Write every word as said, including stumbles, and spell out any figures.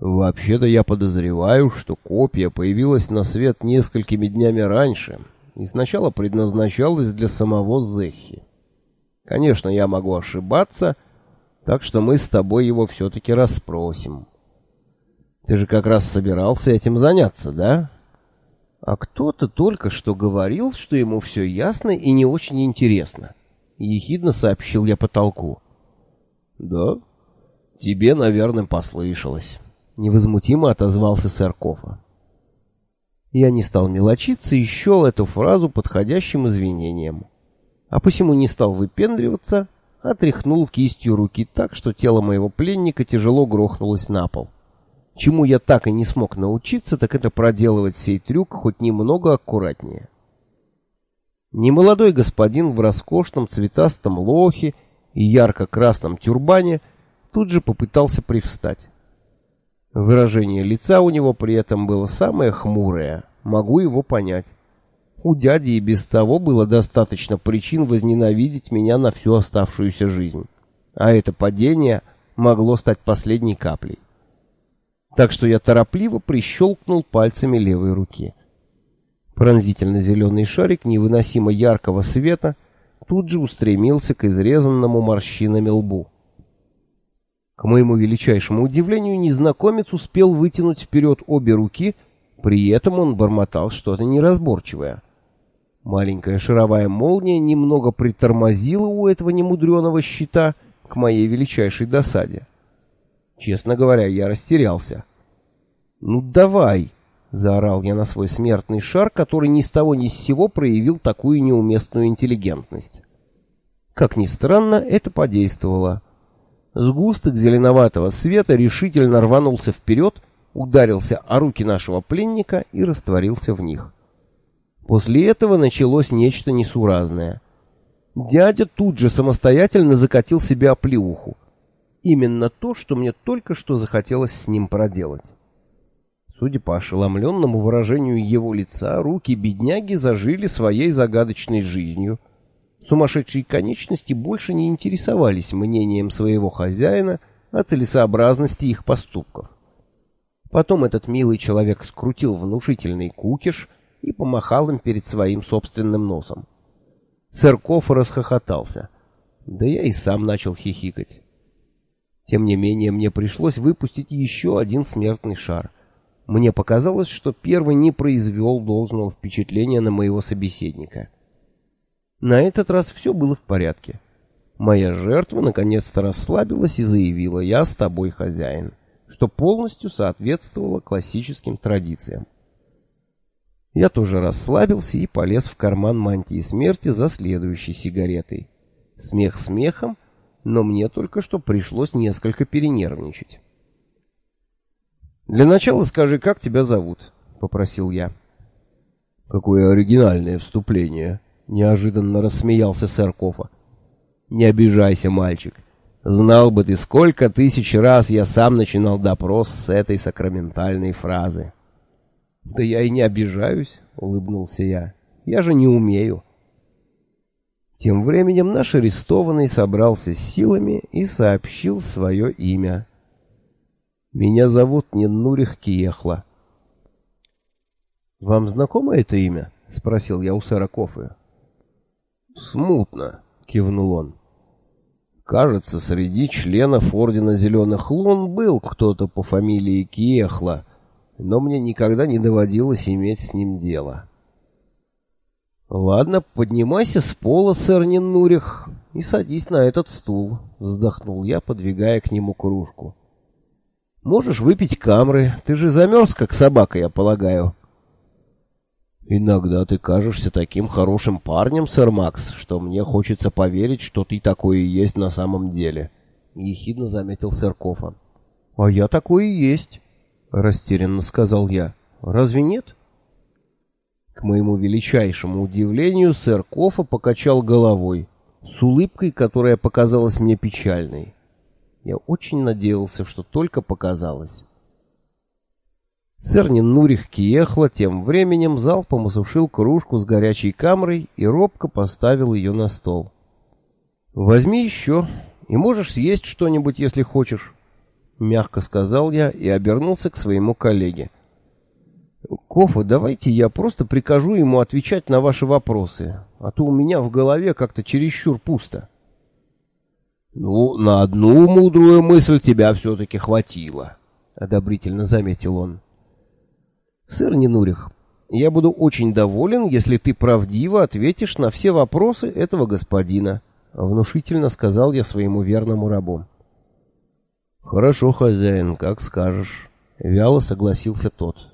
Вообще-то я подозреваю, что копия появилась на свет несколькими днями раньше и сначала предназначалась для самого Зехи. Конечно, я могу ошибаться, так что мы с тобой его все-таки расспросим. Ты же как раз собирался этим заняться, да? А кто-то только что говорил, что ему все ясно и не очень интересно. Ехидно сообщил я потолку. Да? Тебе, наверное, послышалось. Невозмутимо отозвался сэр Кофа. Я не стал мелочиться и счел эту фразу подходящим извинением. А посему не стал выпендриваться, а тряхнул кистью руки так, что тело моего пленника тяжело грохнулось на пол. Чему я так и не смог научиться, так это проделывать сей трюк хоть немного аккуратнее. Немолодой господин в роскошном цветастом лохе и ярко-красном тюрбане тут же попытался привстать. Выражение лица у него при этом было самое хмурое, могу его понять. У дяди и без того было достаточно причин возненавидеть меня на всю оставшуюся жизнь, а это падение могло стать последней каплей. Так что я торопливо прищелкнул пальцами левой руки. Пронзительно-зеленый шарик невыносимо яркого света тут же устремился к изрезанному морщинами лбу. К моему величайшему удивлению, незнакомец успел вытянуть вперед обе руки, при этом он бормотал что-то неразборчивое. Маленькая шаровая молния немного притормозила у этого немудреного щита к моей величайшей досаде. Честно говоря, я растерялся. «Ну давай!» — заорал я на свой смертный шар, который ни с того ни с сего проявил такую неуместную интеллигентность. Как ни странно, это подействовало. Сгусток зеленоватого света решительно рванулся вперед, ударился о руки нашего пленника и растворился в них. После этого началось нечто несуразное. Дядя тут же самостоятельно закатил себе оплеуху. Именно то, что мне только что захотелось с ним проделать. Судя по ошеломленному выражению его лица, руки бедняги зажили своей загадочной жизнью. Сумасшедшие конечности больше не интересовались мнением своего хозяина о целесообразности их поступков. Потом этот милый человек скрутил внушительный кукиш и помахал им перед своим собственным носом. Сэр Кофа расхохотался. Да я и сам начал хихикать. Тем не менее, мне пришлось выпустить еще один смертный шар. Мне показалось, что первый не произвел должного впечатления на моего собеседника. На этот раз все было в порядке. Моя жертва наконец-то расслабилась и заявила: «Я с тобой, хозяин», что полностью соответствовало классическим традициям. Я тоже расслабился и полез в карман мантии смерти за следующей сигаретой. Смех смехом, но мне только что пришлось несколько перенервничать. «Для начала скажи, как тебя зовут?» — попросил я. «Какое оригинальное вступление!» — неожиданно рассмеялся сэр Кофа. «Не обижайся, мальчик. Знал бы ты, сколько тысяч раз я сам начинал допрос с этой сакраментальной фразы». «Да я и не обижаюсь», — улыбнулся я. «Я же не умею». Тем временем наш арестованный собрался с силами и сообщил свое имя. «Меня зовут Неннурих Киехла». «Вам знакомо это имя?» — спросил я у сэра Кофы. «Смутно», — кивнул он. «Кажется, среди членов Ордена Зеленых Лун был кто-то по фамилии Киехла, но мне никогда не доводилось иметь с ним дело». «Ладно, поднимайся с пола, сэр Неннурих, и садись на этот стул», — вздохнул я, подвигая к нему кружку. «Можешь выпить камры, ты же замерз, как собака, я полагаю». «Иногда ты кажешься таким хорошим парнем, сэр Макс, что мне хочется поверить, что ты такой и есть на самом деле», — ехидно заметил сэр Кофа. «А я такой и есть», — растерянно сказал я. «Разве нет?» К моему величайшему удивлению, сэр Кофа покачал головой, с улыбкой, которая показалась мне печальной. Я очень надеялся, что только показалось. Сэр Неннурих Киехла тем временем залпом осушил кружку с горячей камрой и робко поставил ее на стол. «Возьми еще, и можешь съесть что-нибудь, если хочешь». мягко сказал я и обернулся к своему коллеге. Кофа, давайте я просто прикажу ему отвечать на ваши вопросы, а то у меня в голове как-то чересчур пусто. Ну, на одну мудрую мысль тебя все-таки хватило, одобрительно заметил он. Сэр Нинурих, я буду очень доволен, если ты правдиво ответишь на все вопросы этого господина, внушительно сказал я своему верному рабу. Хорошо, хозяин, как скажешь, вяло согласился тот.